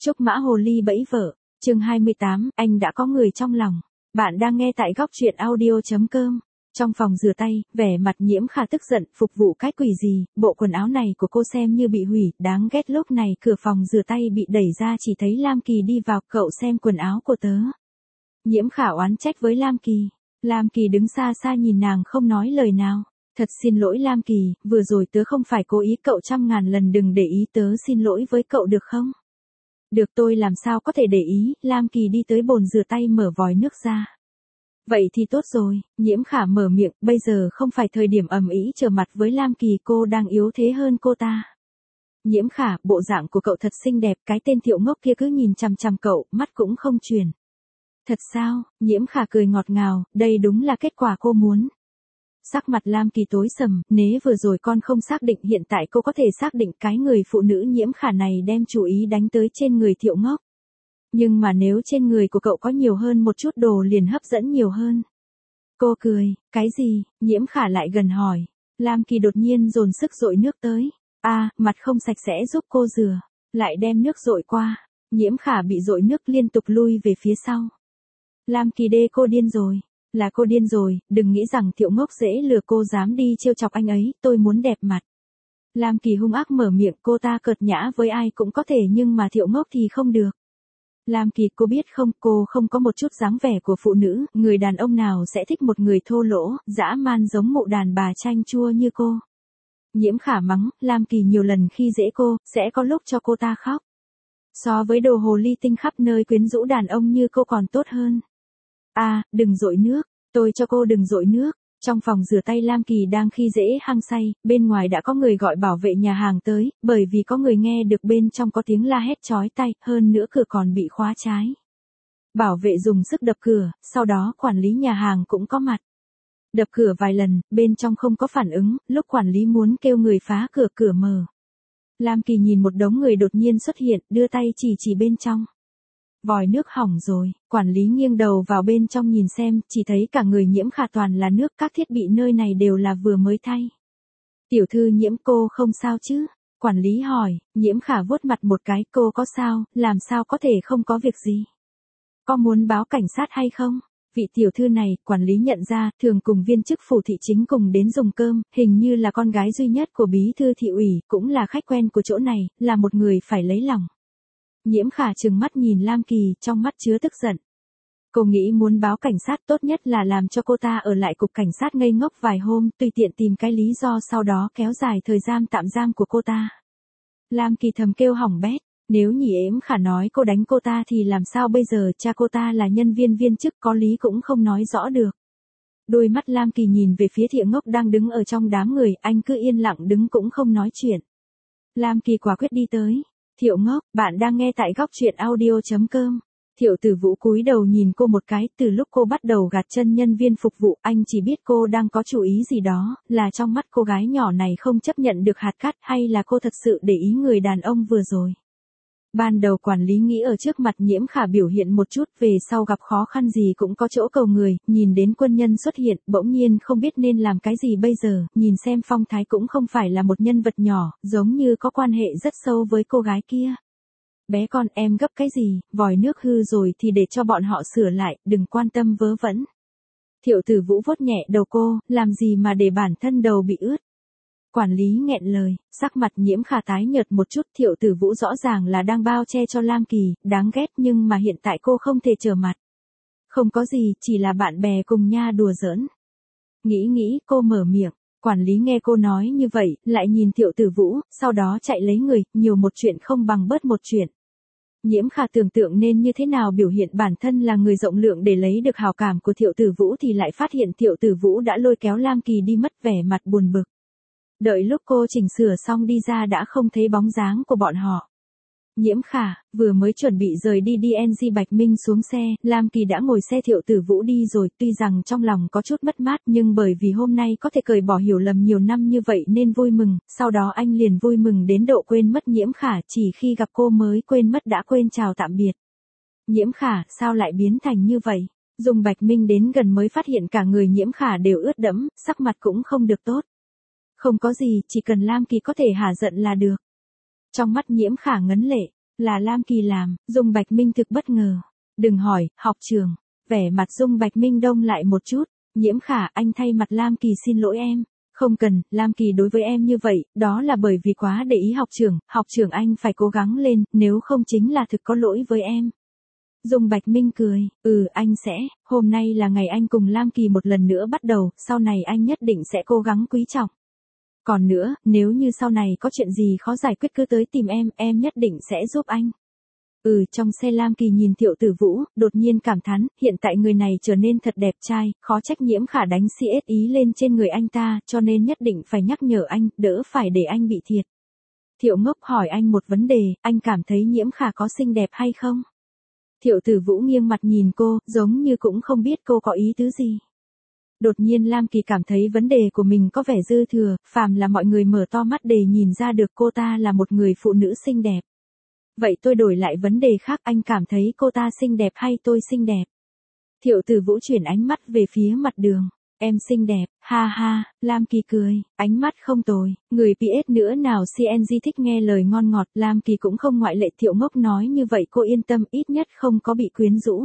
Trúc Mã Hồ Ly bẫy vợ, chương 28, anh đã có người trong lòng. Bạn đang nghe tại góc truyện audio.com. Trong phòng rửa tay, vẻ mặt Nhiễm Khả tức giận, phục vụ cái quỷ gì, bộ quần áo này của cô xem như bị hủy, đáng ghét. Lúc này cửa phòng rửa tay bị đẩy ra, chỉ thấy Lam Kỳ đi vào, cậu xem quần áo của tớ. Nhiễm Khả oán trách với Lam Kỳ. Lam Kỳ đứng xa xa nhìn nàng không nói lời nào. Thật xin lỗi Lam Kỳ, vừa rồi tớ không phải cố ý, cậu 100.000 lần đừng để ý, tớ xin lỗi với cậu được không? Được, tôi làm sao có thể để ý. Lam Kỳ đi tới bồn rửa tay mở vòi nước ra. Vậy thì tốt rồi, Nhiễm Khả mở miệng, bây giờ không phải thời điểm ầm ĩ trở mặt với Lam Kỳ, cô đang yếu thế hơn cô ta. Nhiễm Khả, bộ dạng của cậu thật xinh đẹp, cái tên Thiệu ngốc kia cứ nhìn chằm chằm cậu, mắt cũng không chuyển. Thật sao? Nhiễm Khả cười ngọt ngào, đây đúng là kết quả cô muốn. Sắc mặt Lam Kỳ tối sầm, nếu vừa rồi con không xác định, hiện tại cô có thể xác định cái người phụ nữ Nhiễm Khả này đem chú ý đánh tới trên người Thiệu ngốc. Nhưng mà nếu trên người của cậu có nhiều hơn một chút đồ liền hấp dẫn nhiều hơn. Cô cười, cái gì? Nhiễm Khả lại gần hỏi. Lam Kỳ đột nhiên dồn sức dội nước tới. Mặt không sạch sẽ giúp cô rửa. Lại đem nước dội qua. Nhiễm Khả bị dội nước liên tục lui về phía sau. Lam Kỳ đê, cô điên rồi. Là cô điên rồi, đừng nghĩ rằng Thiệu ngốc dễ lừa, cô dám đi trêu chọc anh ấy, tôi muốn đẹp mặt. Lam Kỳ hung ác mở miệng, cô ta cợt nhã với ai cũng có thể nhưng mà Thiệu ngốc thì không được. Lam Kỳ, cô biết không, cô không có một chút dáng vẻ của phụ nữ, người đàn ông nào sẽ thích một người thô lỗ, dã man giống mụ đàn bà chanh chua như cô. Nhiễm Khả mắng, Lam Kỳ nhiều lần khi dễ cô, sẽ có lúc cho cô ta khóc. So với đồ hồ ly tinh khắp nơi quyến rũ đàn ông như cô còn tốt hơn. Đừng dội nước, tôi cho cô đừng dội nước. Trong phòng rửa tay Lam Kỳ đang khi dễ hăng say, bên ngoài đã có người gọi bảo vệ nhà hàng tới, bởi vì có người nghe được bên trong có tiếng la hét chói tai, hơn nữa cửa còn bị khóa trái. Bảo vệ dùng sức đập cửa, sau đó quản lý nhà hàng cũng có mặt. Đập cửa vài lần, bên trong không có phản ứng, lúc quản lý muốn kêu người phá cửa, cửa mở. Lam Kỳ nhìn một đống người đột nhiên xuất hiện, đưa tay chỉ bên trong. Vòi nước hỏng rồi, quản lý nghiêng đầu vào bên trong nhìn xem, chỉ thấy cả người Nhiễm Khả toàn là nước, các thiết bị nơi này đều là vừa mới thay. Tiểu thư Nhiễm, cô không sao chứ? Quản lý hỏi. Nhiễm Khả vuốt mặt một cái, cô có sao, làm sao có thể không có việc gì? Có muốn báo cảnh sát hay không? Vị tiểu thư này, quản lý nhận ra, thường cùng viên chức phủ thị chính cùng đến dùng cơm, hình như là con gái duy nhất của bí thư thị ủy, cũng là khách quen của chỗ này, là một người phải lấy lòng. Nhiễm Khả trừng mắt nhìn Lam Kỳ, trong mắt chứa tức giận. Cô nghĩ muốn báo cảnh sát, tốt nhất là làm cho cô ta ở lại cục cảnh sát ngây ngốc vài hôm, tùy tiện tìm cái lý do sau đó kéo dài thời gian tạm giam của cô ta. Lam Kỳ thầm kêu hỏng bét, nếu Nhiễm Khả nói cô đánh cô ta thì làm sao bây giờ, cha cô ta là nhân viên viên chức có lý cũng không nói rõ được. Đôi mắt Lam Kỳ nhìn về phía Thiệu ngốc đang đứng ở trong đám người, anh cứ yên lặng đứng cũng không nói chuyện. Lam Kỳ quả quyết đi tới. Thiệu ngốc, bạn đang nghe tại góc truyện audio.com. Thiệu Tử Vũ cúi đầu nhìn cô một cái, từ lúc cô bắt đầu gạt chân nhân viên phục vụ, anh chỉ biết cô đang có chủ ý gì đó, là trong mắt cô gái nhỏ này không chấp nhận được hạt cát, hay là cô thật sự để ý người đàn ông vừa rồi. Ban đầu quản lý nghĩ ở trước mặt Nhiễm Khả biểu hiện một chút, về sau gặp khó khăn gì cũng có chỗ cầu người, nhìn đến quân nhân xuất hiện, bỗng nhiên không biết nên làm cái gì bây giờ, nhìn xem phong thái cũng không phải là một nhân vật nhỏ, giống như có quan hệ rất sâu với cô gái kia. Bé con, em gấp cái gì, vòi nước hư rồi thì để cho bọn họ sửa lại, đừng quan tâm vớ vẩn. Thiệu Tử Vũ vuốt nhẹ đầu cô, làm gì mà để bản thân đầu bị ướt. Quản lý nghẹn lời, sắc mặt Nhiễm Khả tái nhợt một chút, Thiệu Tử Vũ rõ ràng là đang bao che cho Lam Kỳ, đáng ghét, nhưng mà hiện tại cô không thể trở mặt. Không có gì, chỉ là bạn bè cùng nha đùa giỡn. Nghĩ, cô mở miệng, quản lý nghe cô nói như vậy, lại nhìn Thiệu Tử Vũ, sau đó chạy lấy người, nhiều một chuyện không bằng bớt một chuyện. Nhiễm Khả tưởng tượng nên như thế nào biểu hiện bản thân là người rộng lượng để lấy được hào cảm của Thiệu Tử Vũ thì lại phát hiện Thiệu Tử Vũ đã lôi kéo Lam Kỳ đi mất, vẻ mặt buồn bực. Đợi lúc cô chỉnh sửa xong đi ra đã không thấy bóng dáng của bọn họ. Nhiễm Khả, vừa mới chuẩn bị rời đi DNG Bạch Minh xuống xe, Lam Kỳ đã ngồi xe Thiệu Tử Vũ đi rồi, tuy rằng trong lòng có chút mất mát nhưng bởi vì hôm nay có thể cởi bỏ hiểu lầm nhiều năm như vậy nên vui mừng, sau đó anh liền vui mừng đến độ quên mất Nhiễm Khả, chỉ khi gặp cô mới quên mất đã quên chào tạm biệt. Nhiễm Khả, sao lại biến thành như vậy? Dùng Bạch Minh đến gần mới phát hiện cả người Nhiễm Khả đều ướt đẫm, sắc mặt cũng không được tốt. Không có gì, chỉ cần Lam Kỳ có thể hả giận là được. Trong mắt Nhiễm Khả ngấn lệ, Là Lam Kỳ làm, Dung Bạch Minh thực bất ngờ. Đừng hỏi, học trường. Vẻ mặt Dung Bạch Minh đông lại một chút. Nhiễm Khả, anh thay mặt Lam Kỳ xin lỗi em. Không cần, Lam Kỳ đối với em như vậy, đó là bởi vì quá để ý học trưởng anh phải cố gắng lên, nếu không chính là thực có lỗi với em. Dung Bạch Minh cười, anh sẽ, hôm nay là ngày anh cùng Lam Kỳ một lần nữa bắt đầu, sau này anh nhất định sẽ cố gắng quý trọng. Còn nữa, nếu như sau này có chuyện gì khó giải quyết cứ tới tìm em nhất định sẽ giúp anh. Trong xe Lam Kỳ nhìn Thiệu Tử Vũ, đột nhiên cảm thán, hiện tại người này trở nên thật đẹp trai, khó trách Nhiễm Khả đánh CS ý lên trên người anh ta, cho nên nhất định phải nhắc nhở anh, đỡ phải để anh bị thiệt. Thiệu Ngốc hỏi anh một vấn đề, anh cảm thấy Nhiễm Khả có xinh đẹp hay không? Thiệu Tử Vũ nghiêng mặt nhìn cô, giống như cũng không biết cô có ý tứ gì. Đột nhiên Lam Kỳ cảm thấy vấn đề của mình có vẻ dư thừa, phàm là mọi người mở to mắt để nhìn ra được cô ta là một người phụ nữ xinh đẹp. Vậy tôi đổi lại vấn đề khác, anh cảm thấy cô ta xinh đẹp hay tôi xinh đẹp? Thiệu Tử Vũ chuyển ánh mắt về phía mặt đường. Em xinh đẹp, ha ha, Lam Kỳ cười, ánh mắt không tồi, người PS nữa nào CNG thích nghe lời ngon ngọt, Lam Kỳ cũng không ngoại lệ. Thiệu Ngốc nói như vậy cô yên tâm, ít nhất không có bị quyến rũ.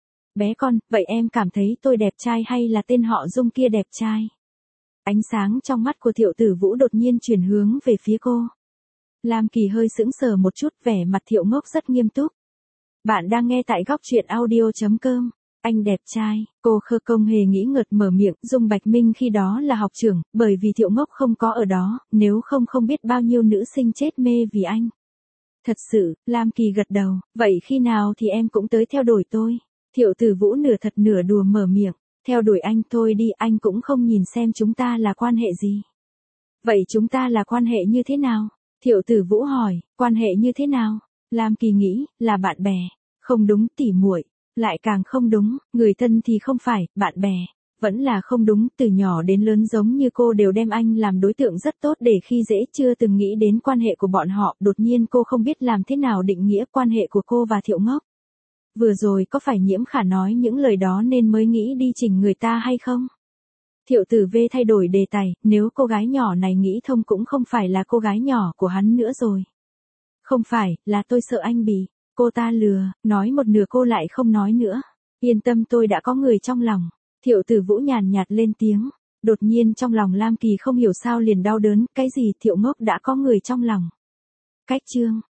Bé con, vậy em cảm thấy tôi đẹp trai hay là tên họ Dung kia đẹp trai? Ánh sáng trong mắt của Thiệu Tử Vũ đột nhiên chuyển hướng về phía cô. Lam Kỳ hơi sững sờ một chút, vẻ mặt Thiệu Ngốc rất nghiêm túc. Bạn đang nghe tại góc truyện audio.com. Anh đẹp trai, cô Khơ Công hề nghĩ ngợt mở miệng. Dung Bạch Minh khi đó là học trưởng, bởi vì Thiệu Ngốc không có ở đó, nếu không biết bao nhiêu nữ sinh chết mê vì anh. Thật sự, Lam Kỳ gật đầu, vậy khi nào thì em cũng tới theo đuổi tôi. Thiệu Tử Vũ nửa thật nửa đùa mở miệng, theo đuổi anh thôi đi, anh cũng không nhìn xem chúng ta là quan hệ gì. Vậy chúng ta là quan hệ như thế nào? Thiệu Tử Vũ hỏi, quan hệ như thế nào? Lam Kỳ nghĩ, là bạn bè. Không đúng, tỉ muội. Lại càng không đúng, người thân thì không phải, bạn bè. Vẫn là không đúng, từ nhỏ đến lớn giống như cô đều đem anh làm đối tượng rất tốt để khi dễ, chưa từng nghĩ đến quan hệ của bọn họ. Đột nhiên cô không biết làm thế nào định nghĩa quan hệ của cô và Thiệu Ngốc. Vừa rồi có phải Nhiễm Khả nói những lời đó nên mới nghĩ đi chỉnh người ta hay không? Thiệu Tử V thay đổi đề tài, nếu cô gái nhỏ này nghĩ thông cũng không phải là cô gái nhỏ của hắn nữa rồi. Không phải, là tôi sợ anh bị cô ta lừa, nói một nửa cô lại không nói nữa. Yên tâm, tôi đã có người trong lòng. Thiệu Tử Vũ nhàn nhạt lên tiếng. Đột nhiên trong lòng Lam Kỳ không hiểu sao liền đau đớn, cái gì Thiệu Ngốc đã có người trong lòng. Cách chương